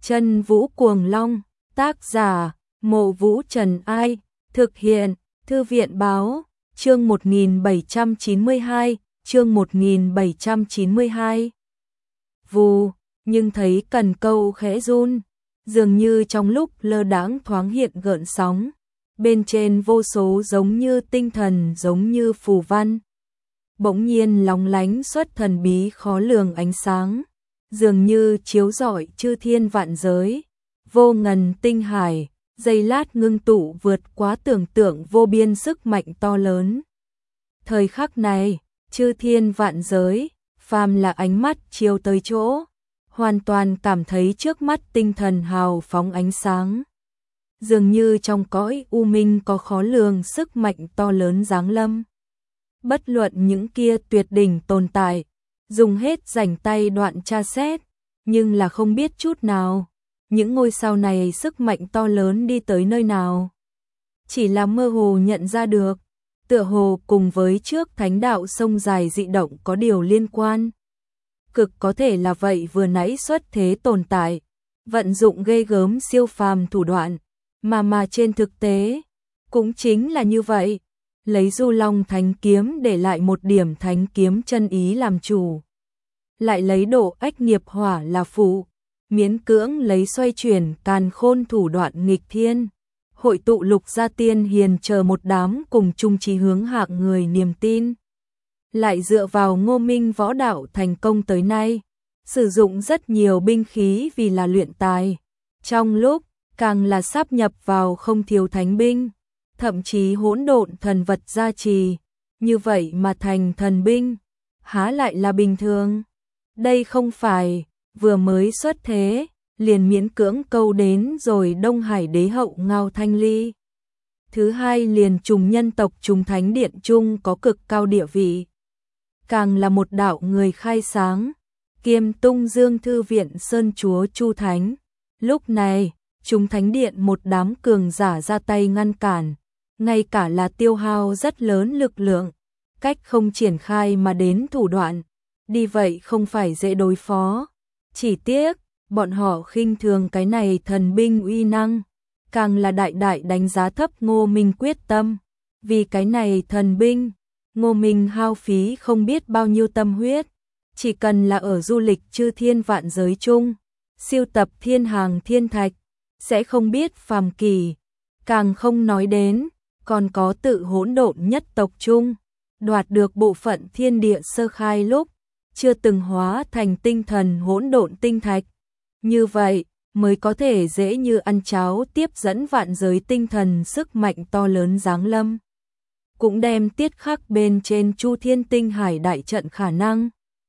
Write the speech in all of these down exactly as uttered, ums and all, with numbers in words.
Chân Vũ Cuồng Long, tác giả, Mộ Vũ Trần Ai, thực hiện, Thư viện Báo, chương một nghìn bảy trăm chín mươi hai, chương một nghìn bảy trăm chín mươi hai. Vù, nhưng thấy cần câu khẽ run, dường như trong lúc lơ đãng thoáng hiện gợn sóng, bên trên vô số giống như tinh thần, giống như phù văn. Bỗng nhiên lóng lánh xuất thần bí khó lường ánh sáng, dường như chiếu rọi chư thiên vạn giới, vô ngần tinh hải, giây lát ngưng tụ vượt quá tưởng tượng vô biên sức mạnh to lớn. Thời khắc này, chư thiên vạn giới, phàm là ánh mắt chiếu tới chỗ, hoàn toàn cảm thấy trước mắt tinh thần hào phóng ánh sáng. Dường như trong cõi u minh có khó lường sức mạnh to lớn giáng lâm. Bất luận những kia tuyệt đỉnh tồn tại, dùng hết rảnh tay đoạn tra xét, nhưng là không biết chút nào, những ngôi sao này sức mạnh to lớn đi tới nơi nào. Chỉ là mơ hồ nhận ra được, tựa hồ cùng với trước thánh đạo sông dài dị động có điều liên quan. Cực có thể là vậy vừa nãy xuất thế tồn tại, vận dụng ghê gớm siêu phàm thủ đoạn, mà mà trên thực tế, cũng chính là như vậy. Lấy Du Long Thánh Kiếm để lại một điểm thánh kiếm chân ý làm chủ, lại lấy độ ách nghiệp hỏa là phụ, miễn cưỡng lấy xoay chuyển càn khôn thủ đoạn nghịch thiên, hội tụ lục gia tiên hiền chờ một đám cùng chung chí hướng hạng người niềm tin. Lại dựa vào Ngô Minh võ đạo thành công tới nay, sử dụng rất nhiều binh khí vì là luyện tài, trong lúc càng là sáp nhập vào không thiếu thánh binh, thậm chí hỗn độn thần vật gia trì, như vậy mà thành thần binh, há lại là bình thường. Đây không phải vừa mới xuất thế, liền miễn cưỡng câu đến rồi Đông Hải đế hậu Ngao Thanh Ly. Thứ hai liền trùng nhân tộc trùng thánh điện chung có cực cao địa vị. Càng là một đạo người khai sáng, kiêm tung dương thư viện sơn chúa Chu Thánh. Lúc này, trùng thánh điện một đám cường giả ra tay ngăn cản, ngay cả là tiêu hao rất lớn lực lượng, cách không triển khai mà đến thủ đoạn, đi vậy không phải dễ đối phó. Chỉ tiếc, bọn họ khinh thường cái này thần binh uy năng, càng là đại đại đánh giá thấp Ngô Minh quyết tâm. Vì cái này thần binh, Ngô Minh hao phí không biết bao nhiêu tâm huyết, chỉ cần là ở du lịch chư thiên vạn giới chung, siêu tập thiên hàng thiên thạch, sẽ không biết phàm kỳ, càng không nói đến, còn có tự hỗn độn nhất tộc chung, đoạt được bộ phận thiên địa sơ khai lúc, chưa từng hóa thành tinh thần hỗn độn tinh thạch. Như vậy, mới có thể dễ như ăn cháo tiếp dẫn vạn giới tinh thần sức mạnh to lớn giáng lâm. Cũng đem tiết khắc bên trên Chu Thiên Tinh Hải đại trận khả năng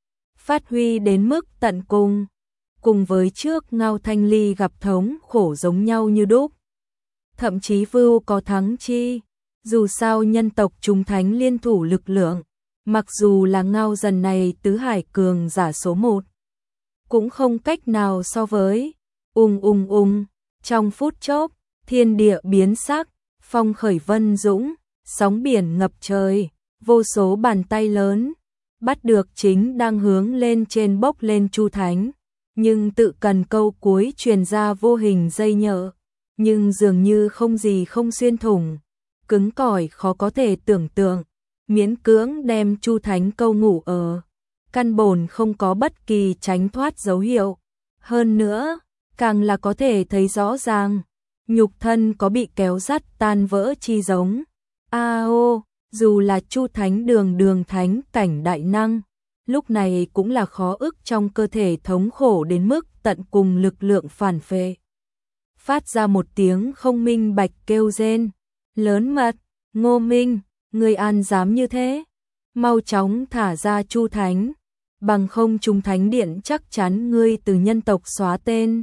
phát huy đến mức tận cùng, cùng với trước Ngao Thanh Ly gặp thống khổ giống nhau như đúc. Thậm chí vưu có thắng chi, dù sao nhân tộc chúng thánh liên thủ lực lượng, mặc dù là Ngao dần này tứ hải cường giả số một, cũng không cách nào so với. Ung ung ung, trong phút chốc, thiên địa biến sắc, phong khởi vân dũng, sóng biển ngập trời, vô số bàn tay lớn, bắt được chính đang hướng lên trên bốc lên Chu Thánh, nhưng tự cần câu cuối truyền ra vô hình dây nhợ, nhưng dường như không gì không xuyên thủng, cứng cỏi khó có thể tưởng tượng, miễn cưỡng đem Chu Thánh câu ngủ ở, căn bổn không có bất kỳ tránh thoát dấu hiệu. Hơn nữa, càng là có thể thấy rõ ràng, nhục thân có bị kéo dắt tan vỡ chi giống. A ô, dù là Chu Thánh đường đường thánh cảnh đại năng, lúc này cũng là khó ức trong cơ thể thống khổ đến mức tận cùng lực lượng phản phệ. Phát ra một tiếng không minh bạch kêu rên, lớn mật, Ngô Minh, ngươi an dám như thế? Mau chóng thả ra Chu Thánh, bằng không trùng thánh điện chắc chắn ngươi từ nhân tộc xóa tên.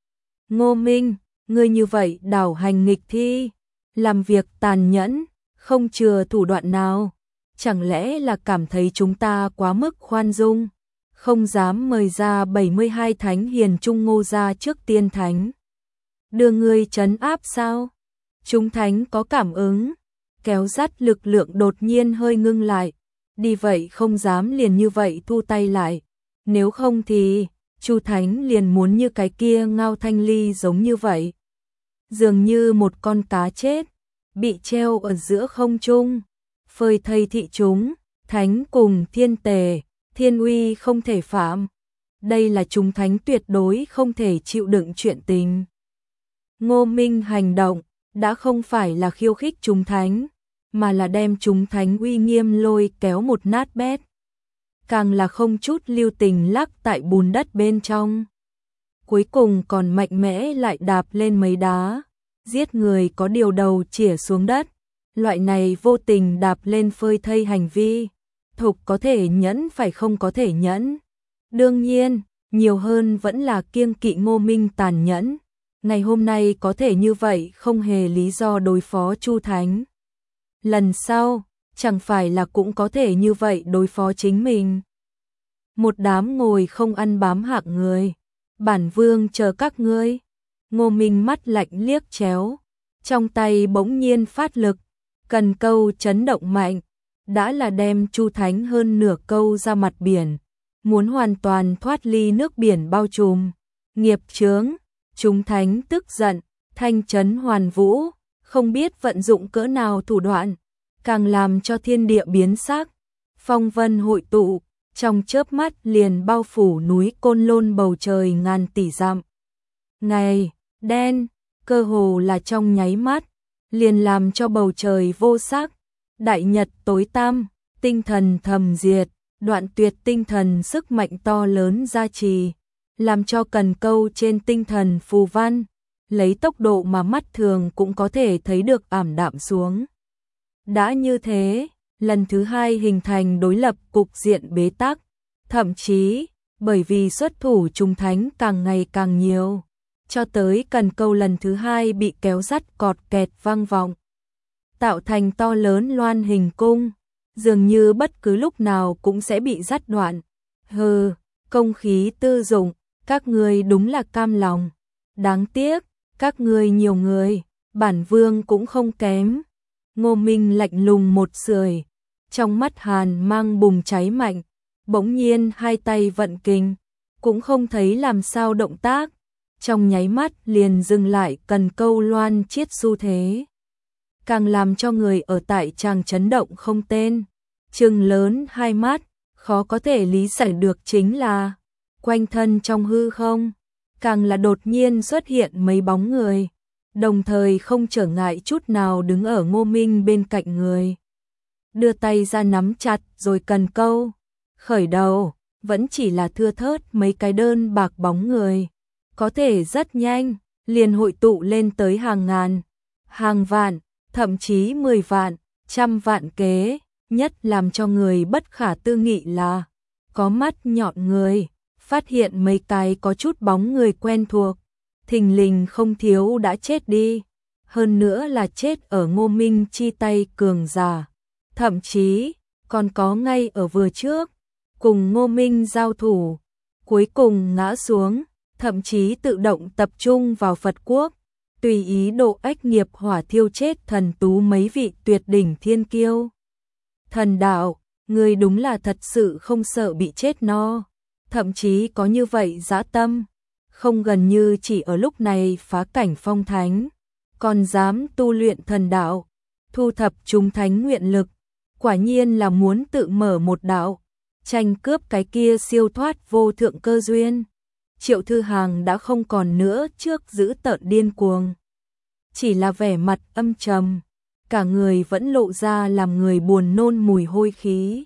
Ngô Minh, ngươi như vậy đảo hành nghịch thi, làm việc tàn nhẫn, không chừa thủ đoạn nào, chẳng lẽ là cảm thấy chúng ta quá mức khoan dung, không dám mời ra bảy mươi hai thánh hiền trung Ngô gia trước tiên thánh, đưa ngươi trấn áp sao? Chúng thánh có cảm ứng, kéo dắt lực lượng đột nhiên hơi ngưng lại, đi vậy không dám liền như vậy thu tay lại, nếu không thì Chu Thánh liền muốn như cái kia Ngao Thanh Ly giống như vậy. Dường như một con cá chết, bị treo ở giữa không trung, phơi thây thị chúng, thánh cùng thiên tề, thiên uy không thể phạm. Đây là chúng thánh tuyệt đối không thể chịu đựng chuyện tình. Ngô Minh hành động, đã không phải là khiêu khích chúng thánh, mà là đem chúng thánh uy nghiêm lôi kéo một nát bét. Càng là không chút lưu tình lắc tại bùn đất bên trong. Cuối cùng còn mạnh mẽ lại đạp lên mấy đá, giết người có điều đầu chĩa xuống đất. Loại này vô tình đạp lên phơi thây hành vi, Thục có thể nhẫn phải không có thể nhẫn. Đương nhiên, nhiều hơn vẫn là kiêng kỵ Ngô Minh tàn nhẫn. Ngày hôm nay có thể như vậy không hề lý do đối phó Chu Thánh. Lần sau, chẳng phải là cũng có thể như vậy đối phó chính mình. Một đám ngồi không ăn bám hạng người. Bản vương chờ các ngươi. Ngô Minh mắt lạnh liếc chéo. Trong tay bỗng nhiên phát lực. Cần câu chấn động mạnh. Đã là đem Chu Thánh hơn nửa câu ra mặt biển. Muốn hoàn toàn thoát ly nước biển bao trùm. Nghiệp chướng. Chúng thánh tức giận. Thanh chấn hoàn vũ. Không biết vận dụng cỡ nào thủ đoạn. Càng làm cho thiên địa biến sắc. Phong vân hội tụ. Trong chớp mắt liền bao phủ núi Côn Lôn bầu trời ngàn tỷ dặm. Ngày, đen, cơ hồ là trong nháy mắt, liền làm cho bầu trời vô sắc, đại nhật tối tăm, tinh thần thầm diệt, đoạn tuyệt tinh thần sức mạnh to lớn gia trì, làm cho cần câu trên tinh thần phù văn, lấy tốc độ mà mắt thường cũng có thể thấy được ảm đạm xuống. Đã như thế, lần thứ hai hình thành đối lập cục diện bế tắc, thậm chí, bởi vì xuất thủ chúng thánh càng ngày càng nhiều, cho tới cần câu lần thứ hai bị kéo dắt cọt kẹt vang vọng, tạo thành to lớn loan hình cung, dường như bất cứ lúc nào cũng sẽ bị dắt đoạn. Hừ, công khí tư dụng, các ngươi đúng là cam lòng. Đáng tiếc, các ngươi nhiều người, bản vương cũng không kém. Ngô Minh lạnh lùng một sưởi, trong mắt hàn mang bùng cháy mạnh, bỗng nhiên hai tay vận kình, cũng không thấy làm sao động tác, trong nháy mắt liền dừng lại cần câu loan chiết xu thế. Càng làm cho người ở tại tràng chấn động không tên, trừng lớn hai mắt, khó có thể lý giải được chính là, quanh thân trong hư không, càng là đột nhiên xuất hiện mấy bóng người, đồng thời không trở ngại chút nào đứng ở Ngô Minh bên cạnh người. Đưa tay ra nắm chặt rồi cần câu, khởi đầu, vẫn chỉ là thưa thớt mấy cái đơn bạc bóng người. Có thể rất nhanh, liền hội tụ lên tới hàng ngàn, hàng vạn, thậm chí mười vạn, trăm vạn kế, nhất làm cho người bất khả tư nghị là, có mắt nhọn người, phát hiện mấy cái có chút bóng người quen thuộc, thình lình không thiếu đã chết đi, hơn nữa là chết ở Ngô Minh chi tay cường giả, thậm chí, còn có ngay ở vừa trước, cùng Ngô Minh giao thủ, cuối cùng ngã xuống, thậm chí tự động tập trung vào Phật quốc, tùy ý độ ách nghiệp hỏa thiêu chết thần tú mấy vị tuyệt đỉnh thiên kiêu. Thần đạo, người đúng là thật sự không sợ bị chết no, thậm chí có như vậy dã tâm, không gần như chỉ ở lúc này phá cảnh phong thánh, còn dám tu luyện thần đạo, thu thập chúng thánh nguyện lực, quả nhiên là muốn tự mở một đạo, tranh cướp cái kia siêu thoát vô thượng cơ duyên. Triệu Thư Hàng đã không còn nữa trước giữ tợn điên cuồng, chỉ là vẻ mặt âm trầm, cả người vẫn lộ ra làm người buồn nôn mùi hôi khí.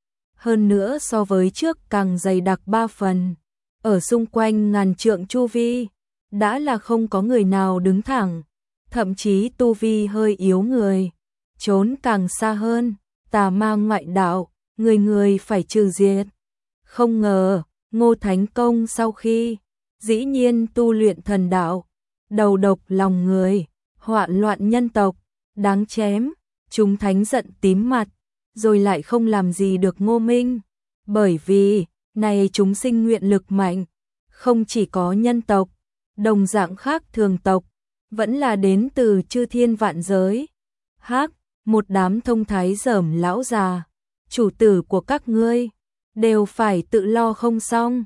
Hơn nữa so với trước càng dày đặc ba phần, ở xung quanh ngàn trượng chu vi, đã là không có người nào đứng thẳng, thậm chí tu vi hơi yếu người, trốn càng xa hơn, tà ma ngoại đạo, người người phải trừ diệt. Không ngờ, Ngô Thánh Công sau khi, dĩ nhiên tu luyện thần đạo, đầu độc lòng người, hoạn loạn nhân tộc, đáng chém, chúng thánh giận tím mặt, rồi lại không làm gì được Ngô Minh, bởi vì, này chúng sinh nguyện lực mạnh, không chỉ có nhân tộc, đồng dạng khác thường tộc, vẫn là đến từ chư thiên vạn giới. Hắc, một đám thông thái dởm lão già, chủ tử của các ngươi, đều phải tự lo không xong.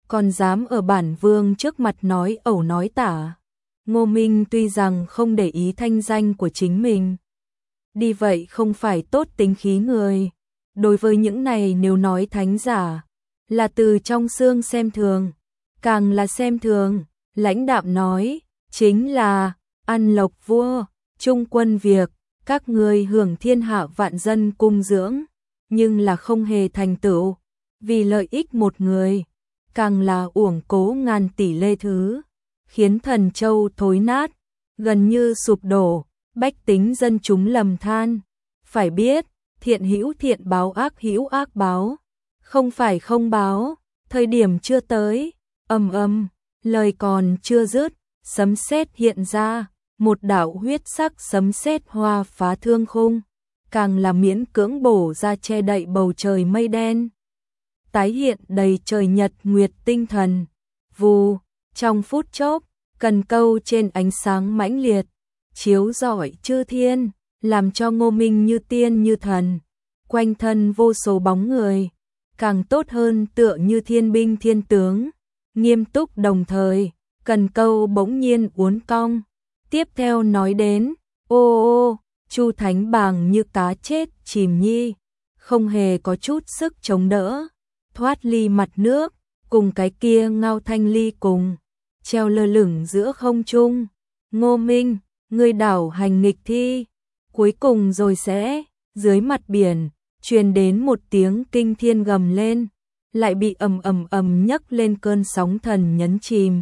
còn dám ở bản vương trước mặt nói ẩu nói tả. Ngô Minh tuy rằng không để ý thanh danh của chính mình, đi vậy không phải tốt tính khí người. Đối với những này nếu nói thánh giả, là từ trong xương xem thường, càng là xem thường, lãnh đạm nói, chính là, ăn lộc vua, trung quân việc, các người hưởng thiên hạ vạn dân cung dưỡng, nhưng là không hề thành tựu, vì lợi ích một người, càng là uổng cố ngàn tỷ lê thứ, khiến thần châu thối nát, gần như sụp đổ, bách tính dân chúng lầm than. Phải biết, thiện hữu thiện báo, ác hữu ác báo, không phải không báo, thời điểm chưa tới, ầm ầm, lời còn chưa dứt, sấm sét hiện ra, một đạo huyết sắc sấm sét hoa phá thương khung, càng là miễn cưỡng bổ ra che đậy bầu trời mây đen. Tái hiện đầy trời nhật nguyệt tinh thần, vù, trong phút chốc, cần câu trên ánh sáng mãnh liệt, chiếu rọi chư thiên, làm cho Ngô Minh như tiên như thần, quanh thân vô số bóng người, càng tốt hơn tựa như thiên binh thiên tướng, nghiêm túc đồng thời, cần câu bỗng nhiên uốn cong, tiếp theo nói đến, ô ô, Chu Thánh Bàng như cá chết chìm nhi, không hề có chút sức chống đỡ, thoát ly mặt nước, cùng cái kia Ngao Thanh Ly cùng, treo lơ lửng giữa không trung. Ngô Minh, ngươi đảo hành nghịch thi, cuối cùng rồi sẽ, dưới mặt biển, truyền đến một tiếng kinh thiên gầm lên, lại bị ầm ầm ầm nhấc lên cơn sóng thần nhấn chìm.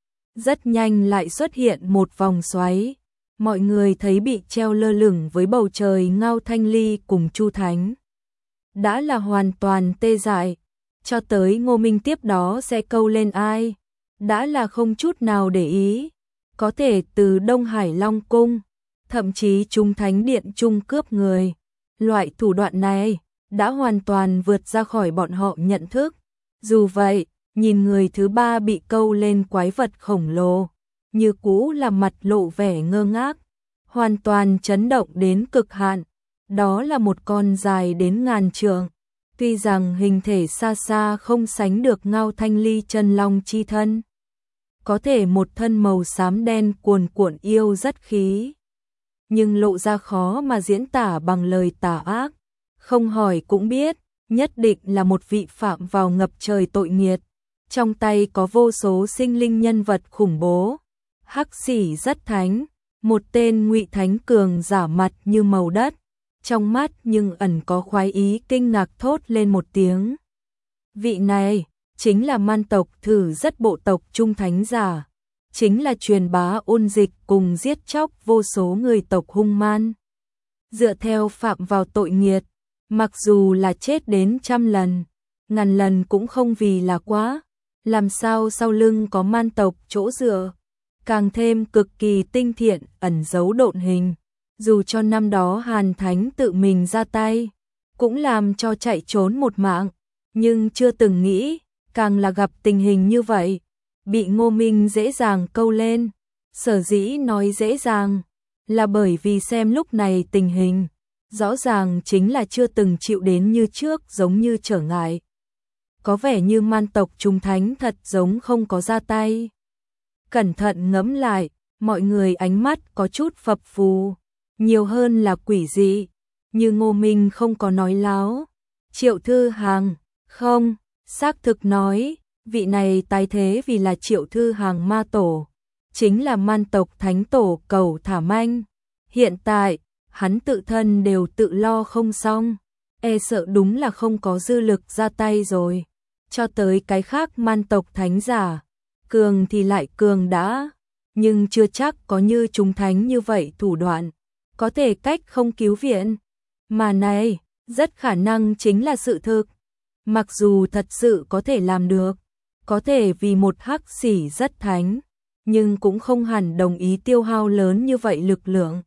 Rất nhanh lại xuất hiện một vòng xoáy, mọi người thấy bị treo lơ lửng với bầu trời Ngao Thanh Ly cùng Chu Thánh. Đã là hoàn toàn tê dại, cho tới Ngô Minh tiếp đó sẽ câu lên ai, đã là không chút nào để ý, có thể từ Đông Hải Long Cung, thậm chí Trung Thánh Điện Trung cướp người. Loại thủ đoạn này đã hoàn toàn vượt ra khỏi bọn họ nhận thức. Dù vậy, nhìn người thứ ba bị câu lên quái vật khổng lồ, như cũ là mặt lộ vẻ ngơ ngác, hoàn toàn chấn động đến cực hạn. Đó là một con dài đến ngàn trượng, tuy rằng hình thể xa xa không sánh được Ngao Thanh Ly chân long chi thân, có thể một thân màu xám đen cuồn cuộn yêu rất khí, nhưng lộ ra khó mà diễn tả bằng lời tà ác, không hỏi cũng biết, nhất định là một vị phạm vào ngập trời tội nghiệt, trong tay có vô số sinh linh nhân vật khủng bố. Hắc Xỉ rất thánh, một tên ngụy thánh cường giả mặt như màu đất, trong mắt nhưng ẩn có khoái ý kinh ngạc thốt lên một tiếng. Vị này chính là man tộc thử rất bộ tộc trung thánh giả, chính là truyền bá ôn dịch cùng giết chóc vô số người tộc hung man. Dựa theo phạm vào tội nghiệt, mặc dù là chết đến trăm lần, ngàn lần cũng không vì là quá, làm sao sau lưng có man tộc chỗ dựa, càng thêm cực kỳ tinh thiện ẩn giấu độn hình, dù cho năm đó Hàn Thánh tự mình ra tay, cũng làm cho chạy trốn một mạng, nhưng chưa từng nghĩ, càng là gặp tình hình như vậy, bị Ngô Minh dễ dàng câu lên. Sở dĩ nói dễ dàng, là bởi vì xem lúc này tình hình, rõ ràng chính là chưa từng chịu đến như trước giống như trở ngại. Có vẻ như man tộc Trung Thánh thật giống không có ra tay. Cẩn thận ngẫm lại, mọi người ánh mắt có chút phập phù, nhiều hơn là quỷ dị, như Ngô Minh không có nói láo. Triệu Thư Hàng, không, xác thực nói, vị này tái thế vì là Triệu Thư Hàng ma tổ, chính là man tộc thánh tổ Cầu Thả Manh. Hiện tại, hắn tự thân đều tự lo không xong, e sợ đúng là không có dư lực ra tay rồi. Cho tới cái khác man tộc thánh giả, cường thì lại cường đã, nhưng chưa chắc có như chúng thánh như vậy thủ đoạn, có thể cách không cứu viện. Mà này, rất khả năng chính là sự thực. Mặc dù thật sự có thể làm được, có thể vì một Hắc Xỉ rất thánh, nhưng cũng không hẳn đồng ý tiêu hao lớn như vậy lực lượng.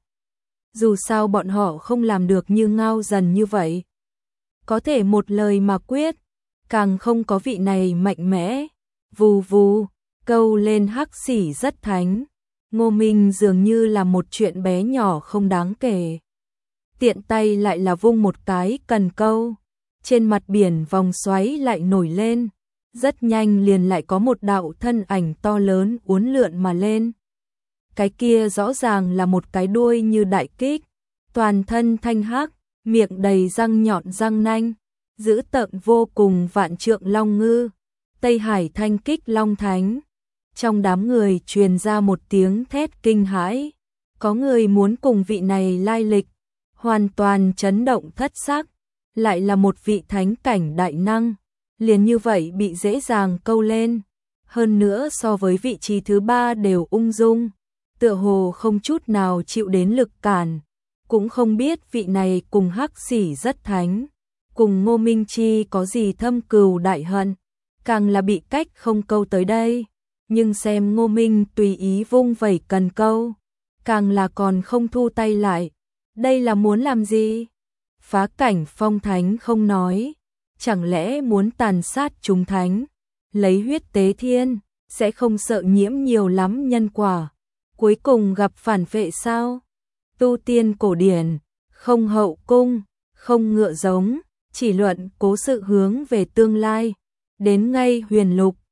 Dù sao bọn họ không làm được như Ngao Dần như vậy, có thể một lời mà quyết, càng không có vị này mạnh mẽ. Vù vù, câu lên Hắc Xỉ rất thánh, Ngô Minh dường như là một chuyện bé nhỏ không đáng kể. Tiện tay lại là vung một cái cần câu, trên mặt biển vòng xoáy lại nổi lên, rất nhanh liền lại có một đạo thân ảnh to lớn uốn lượn mà lên. Cái kia rõ ràng là một cái đuôi như đại kích, toàn thân thanh hắc, miệng đầy răng nhọn răng nanh, dữ tợn vô cùng vạn trượng long ngư, Tây Hải Thanh Kích Long Thánh. Trong đám người truyền ra một tiếng thét kinh hãi, có người muốn cùng vị này lai lịch, hoàn toàn chấn động thất sắc, lại là một vị thánh cảnh đại năng, liền như vậy bị dễ dàng câu lên, hơn nữa so với vị trí thứ ba đều ung dung, tựa hồ không chút nào chịu đến lực cản, cũng không biết vị này cùng Hắc Xỉ rất thánh, cùng Ngô Minh Chi có gì thâm cừu đại hận, càng là bị cách không câu tới đây, nhưng xem Ngô Minh tùy ý vung vẩy cần câu, càng là còn không thu tay lại, đây là muốn làm gì? Phá cảnh phong thánh không nói, chẳng lẽ muốn tàn sát chúng thánh, lấy huyết tế thiên, sẽ không sợ nhiễm nhiều lắm nhân quả, cuối cùng gặp phản vệ sao? Tu tiên cổ điển, không hậu cung, không ngựa giống, chỉ luận cố sự hướng về tương lai, đến ngay huyền lục,